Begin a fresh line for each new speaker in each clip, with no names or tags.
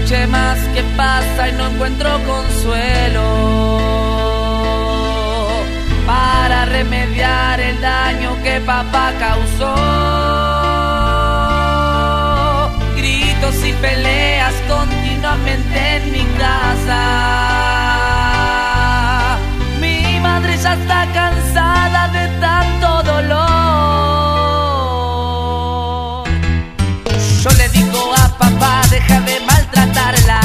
noche más que pasa y no encuentro consuelo para remediar el daño que papá causó. Gritos y peleas continuamente en mi casa. Mi madre ya está cansada de tanto dolor. Yo le digo a papá, deja de maltratarla,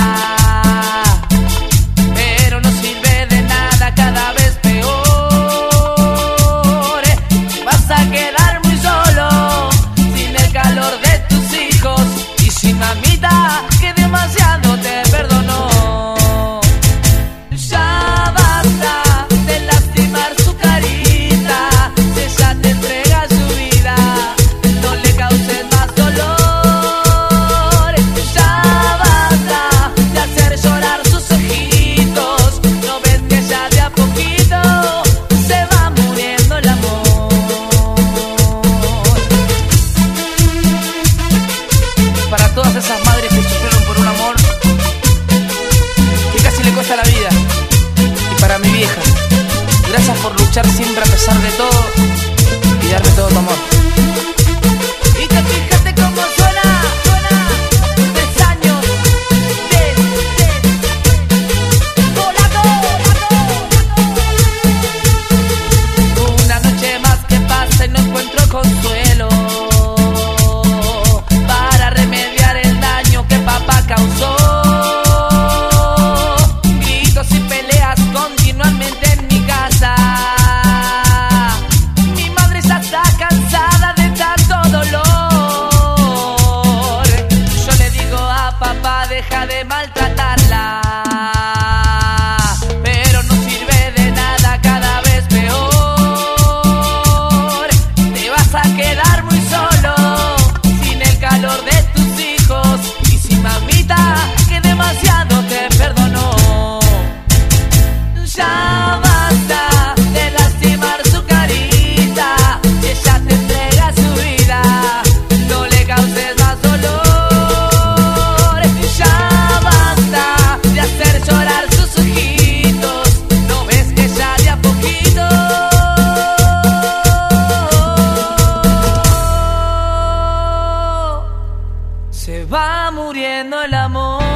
pero no sirve de nada, cada vez peor. Vas a quedar muy solo, sin el calor de tus hijos y sin mamita que demasiado te perdonó. Ya basta de lastimar su carita, si ella te entrega su vida, no le causes más dolor. Ya basta de hacer llorar sus ojitos, no ves que ya de a poquito se va muriendo el amor. Para todas esas madres que sufrieron por un amor que casi le cuesta la vida, y para mi vieja, gracias por luchar siempre a pesar de todo y darme todo tu amor. Y que fíjate cómo suena, 3 años de Polaco. Una noche más que pasa y no encuentro consuelo para remediar el daño que papá causó. Gritos y peleas continuamente en mi casa. Mi madre ya está cansada de tanto dolor. Yo le digo a papá, deja de maltratarla, pero no sirve de nada, cada vez peor. Te vas a quedar muy solo, sin el calor de tus hijos y sin mamita que demasiado te perdonó. Ya basta de lastimar su carita, si ella te entrega su vida, no le causes más dolor. Ya basta de hacer llorar sus ojitos, no ves que ya de a poquito se va muriendo el amor.